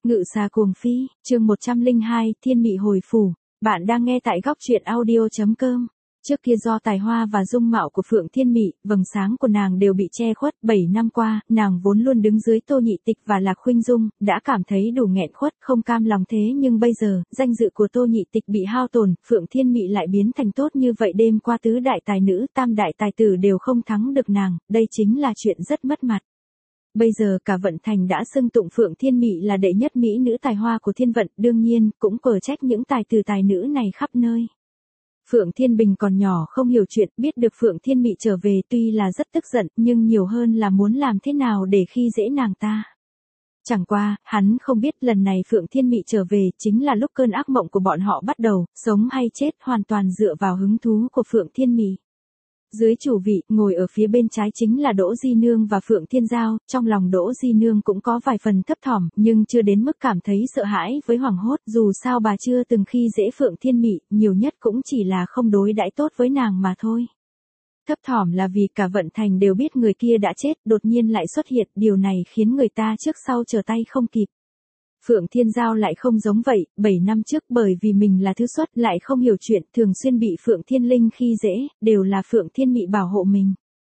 Ngự xà cuồng phi, chương 102, Thiên Mị hồi phủ. Bạn đang nghe tại góc truyện audio.com. Trước kia do tài hoa và dung mạo của Phượng Thiên Mị, vầng sáng của nàng đều bị che khuất. 7 năm qua, nàng vốn luôn đứng dưới Tô Nhị Tịch và Lạc Khuynh Dung, đã cảm thấy đủ nghẹn khuất, không cam lòng thế nhưng bây giờ, danh dự của Tô Nhị Tịch bị hao tổn, Phượng Thiên Mị lại biến thành tốt như vậy. Đêm qua tứ đại tài nữ, tam đại tài tử đều không thắng được nàng, đây chính là chuyện rất mất mặt. Bây giờ cả Vận Thành đã xưng tụng Phượng Thiên Mị là đệ nhất mỹ nữ tài hoa của thiên vận, đương nhiên, cũng quở trách những tài tử tài nữ này khắp nơi. Phượng Thiên Bình còn nhỏ không hiểu chuyện, biết được Phượng Thiên Mị trở về tuy là rất tức giận, nhưng nhiều hơn là muốn làm thế nào để khi dễ nàng ta. Chẳng qua, hắn không biết lần này Phượng Thiên Mị trở về chính là lúc cơn ác mộng của bọn họ bắt đầu, sống hay chết hoàn toàn dựa vào hứng thú của Phượng Thiên Mị. Dưới chủ vị, ngồi ở phía bên trái chính là Đỗ Di Nương và Phượng Thiên Giao, trong lòng Đỗ Di Nương cũng có vài phần thấp thỏm, nhưng chưa đến mức cảm thấy sợ hãi với hoảng hốt, dù sao bà chưa từng khi dễ Phượng Thiên Mị, nhiều nhất cũng chỉ là không đối đãi tốt với nàng mà thôi. Thấp thỏm là vì cả Vận Thành đều biết người kia đã chết, đột nhiên lại xuất hiện, điều này khiến người ta trước sau trở tay không kịp. Phượng Thiên Giao lại không giống vậy, 7 năm trước bởi vì mình là thứ xuất lại không hiểu chuyện, thường xuyên bị Phượng Thiên Linh khi dễ, đều là Phượng Thiên Mị bảo hộ mình.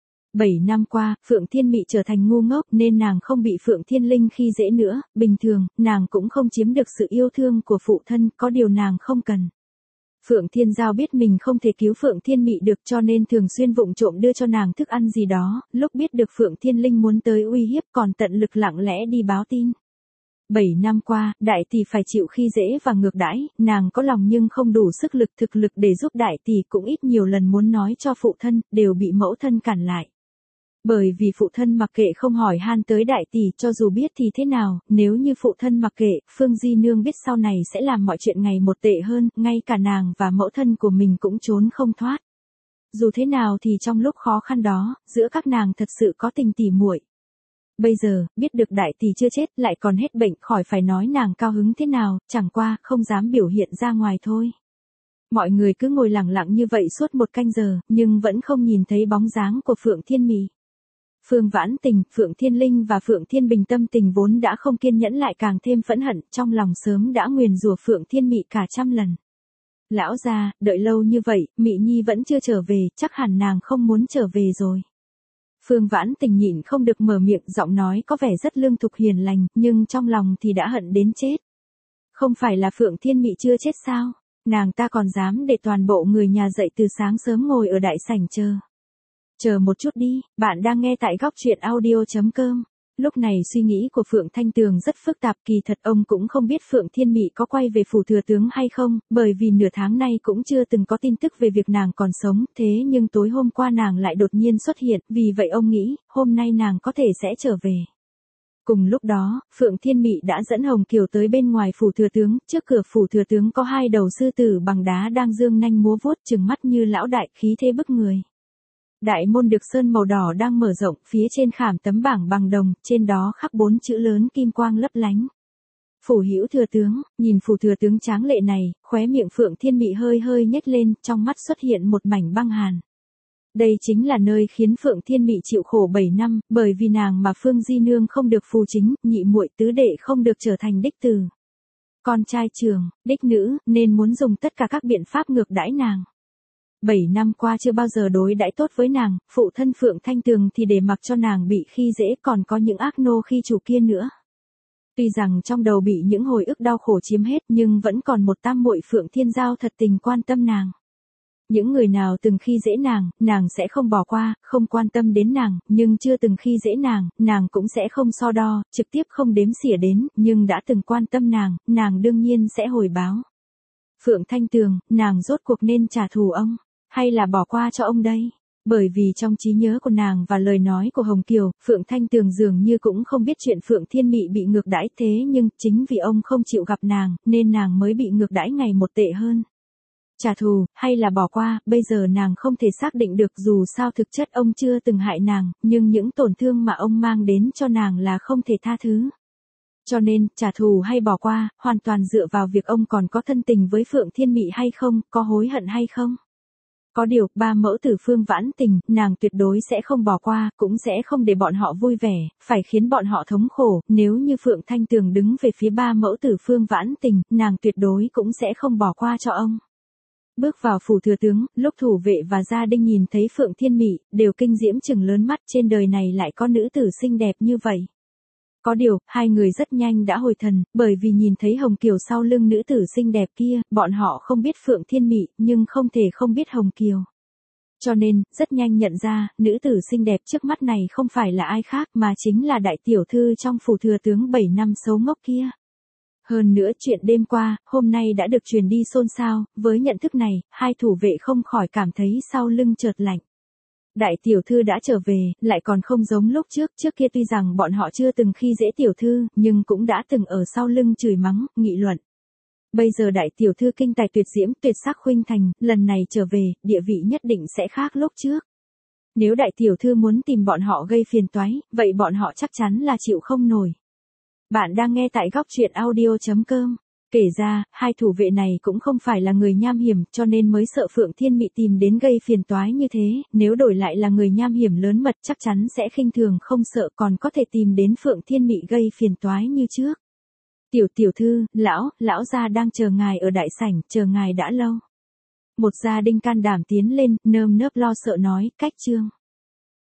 7 năm qua, Phượng Thiên Mị trở thành ngu ngốc nên nàng không bị Phượng Thiên Linh khi dễ nữa, bình thường, nàng cũng không chiếm được sự yêu thương của phụ thân, có điều nàng không cần. Phượng Thiên Giao biết mình không thể cứu Phượng Thiên Mị được cho nên thường xuyên vụng trộm đưa cho nàng thức ăn gì đó, lúc biết được Phượng Thiên Linh muốn tới uy hiếp còn tận lực lặng lẽ đi báo tin. 7 năm qua, đại tỷ phải chịu khi dễ và ngược đãi, nàng có lòng nhưng không đủ sức lực thực lực để giúp đại tỷ, cũng ít nhiều lần muốn nói cho phụ thân, đều bị mẫu thân cản lại. Bởi vì phụ thân mặc kệ không hỏi han tới đại tỷ, cho dù biết thì thế nào, nếu như phụ thân mặc kệ, Phương Di Nương biết sau này sẽ làm mọi chuyện ngày một tệ hơn, ngay cả nàng và mẫu thân của mình cũng trốn không thoát. Dù thế nào thì trong lúc khó khăn đó, giữa các nàng thật sự có tình tỉ muội. Bây giờ, biết được đại tỷ chưa chết lại còn hết bệnh, khỏi phải nói nàng cao hứng thế nào, chẳng qua không dám biểu hiện ra ngoài thôi. Mọi người cứ ngồi lặng lặng như vậy suốt một canh giờ, nhưng vẫn không nhìn thấy bóng dáng của Phượng Thiên Mị. Phương Vãn Tình, Phượng Thiên Linh và Phượng Thiên Bình tâm tình vốn đã không kiên nhẫn lại càng thêm phẫn hận, trong lòng sớm đã nguyền rủa Phượng Thiên Mị cả trăm lần. Lão gia, đợi lâu như vậy, Mị Nhi vẫn chưa trở về, chắc hẳn nàng không muốn trở về rồi. Phương Vãn Tình nhịn không được mở miệng, giọng nói có vẻ rất lương thục hiền lành, nhưng trong lòng thì đã hận đến chết. Không phải là Phượng Thiên Mị chưa chết sao? Nàng ta còn dám để toàn bộ người nhà dậy từ sáng sớm ngồi ở đại sảnh chờ. Chờ một chút đi, bạn đang nghe tại góc truyện audio.com. Lúc này suy nghĩ của Phượng Thanh Tường rất phức tạp, kỳ thật ông cũng không biết Phượng Thiên Mị có quay về phủ thừa tướng hay không, bởi vì nửa tháng nay cũng chưa từng có tin tức về việc nàng còn sống, thế nhưng tối hôm qua nàng lại đột nhiên xuất hiện, vì vậy ông nghĩ, hôm nay nàng có thể sẽ trở về. Cùng lúc đó, Phượng Thiên Mị đã dẫn Hồng Kiều tới bên ngoài phủ thừa tướng, trước cửa phủ thừa tướng có hai đầu sư tử bằng đá đang dương nanh múa vuốt, trừng mắt như lão đại, khí thế bức người. Đại môn được sơn màu đỏ đang mở rộng, phía trên khảm tấm bảng bằng đồng, trên đó khắc 4 chữ lớn kim quang lấp lánh. Phủ Hữu thừa tướng, nhìn phủ thừa tướng tráng lệ này, khóe miệng Phượng Thiên Mị hơi hơi nhếch lên, trong mắt xuất hiện một mảnh băng hàn. Đây chính là nơi khiến Phượng Thiên Mị chịu khổ 7 năm, bởi vì nàng mà Phương Di Nương không được phù chính, nhị muội tứ đệ không được trở thành đích tử. Con trai trưởng, đích nữ, nên muốn dùng tất cả các biện pháp ngược đãi nàng. 7 năm qua chưa bao giờ đối đãi tốt với nàng, phụ thân Phượng Thanh Tường thì để mặc cho nàng bị khi dễ, còn có những ác nô khi chủ kia nữa. Tuy rằng trong đầu bị những hồi ức đau khổ chiếm hết nhưng vẫn còn một tam muội Phượng Thiên Giao thật tình quan tâm nàng. Những người nào từng khi dễ nàng sẽ không bỏ qua, không quan tâm đến nàng, nhưng chưa từng khi dễ nàng cũng sẽ không so đo, trực tiếp không đếm xỉa đến, nhưng đã từng quan tâm nàng đương nhiên sẽ hồi báo. Phượng Thanh Tường, nàng rốt cuộc nên trả thù ông, hay là bỏ qua cho ông đây? Bởi vì trong trí nhớ của nàng và lời nói của Hồng Kiều, Phượng Thanh Tường dường như cũng không biết chuyện Phượng Thiên Mị bị ngược đãi, thế nhưng chính vì ông không chịu gặp nàng, nên nàng mới bị ngược đãi ngày một tệ hơn. Trả thù, hay là bỏ qua, bây giờ nàng không thể xác định được, dù sao thực chất ông chưa từng hại nàng, nhưng những tổn thương mà ông mang đến cho nàng là không thể tha thứ. Cho nên, trả thù hay bỏ qua, hoàn toàn dựa vào việc ông còn có thân tình với Phượng Thiên Mị hay không, có hối hận hay không. Có điều, ba mẫu tử Phương Vãn Tình, nàng tuyệt đối sẽ không bỏ qua, cũng sẽ không để bọn họ vui vẻ, phải khiến bọn họ thống khổ, nếu như Phượng Thanh Tường đứng về phía ba mẫu tử Phương Vãn Tình, nàng tuyệt đối cũng sẽ không bỏ qua cho ông. Bước vào phủ thừa tướng, lúc thủ vệ và gia đình nhìn thấy Phượng Thiên Mị, đều kinh diễm trừng lớn mắt, trên đời này lại có nữ tử xinh đẹp như vậy. Có điều, hai người rất nhanh đã hồi thần, bởi vì nhìn thấy Hồng Kiều sau lưng nữ tử xinh đẹp kia, bọn họ không biết Phượng Thiên Mị, nhưng không thể không biết Hồng Kiều. Cho nên, rất nhanh nhận ra, nữ tử xinh đẹp trước mắt này không phải là ai khác mà chính là đại tiểu thư trong phủ thừa tướng 7 năm xấu ngốc kia. Hơn nữa chuyện đêm qua, hôm nay đã được truyền đi xôn xao, với nhận thức này, hai thủ vệ không khỏi cảm thấy sau lưng chợt lạnh. Đại tiểu thư đã trở về, lại còn không giống lúc trước kia tuy rằng bọn họ chưa từng khi dễ tiểu thư, nhưng cũng đã từng ở sau lưng chửi mắng, nghị luận. Bây giờ đại tiểu thư kinh tài tuyệt diễm, tuyệt sắc khuynh thành, lần này trở về, địa vị nhất định sẽ khác lúc trước. Nếu đại tiểu thư muốn tìm bọn họ gây phiền toái, vậy bọn họ chắc chắn là chịu không nổi. Bạn đang nghe tại góc truyện audio.com. Kể ra, hai thủ vệ này cũng không phải là người nham hiểm, cho nên mới sợ Phượng Thiên Mị tìm đến gây phiền toái như thế, nếu đổi lại là người nham hiểm lớn mật chắc chắn sẽ khinh thường không sợ, còn có thể tìm đến Phượng Thiên Mị gây phiền toái như trước. Tiểu thư, lão gia đang chờ ngài ở đại sảnh, chờ ngài đã lâu. Một gia đình can đảm tiến lên, nơm nớp lo sợ nói, cách trương.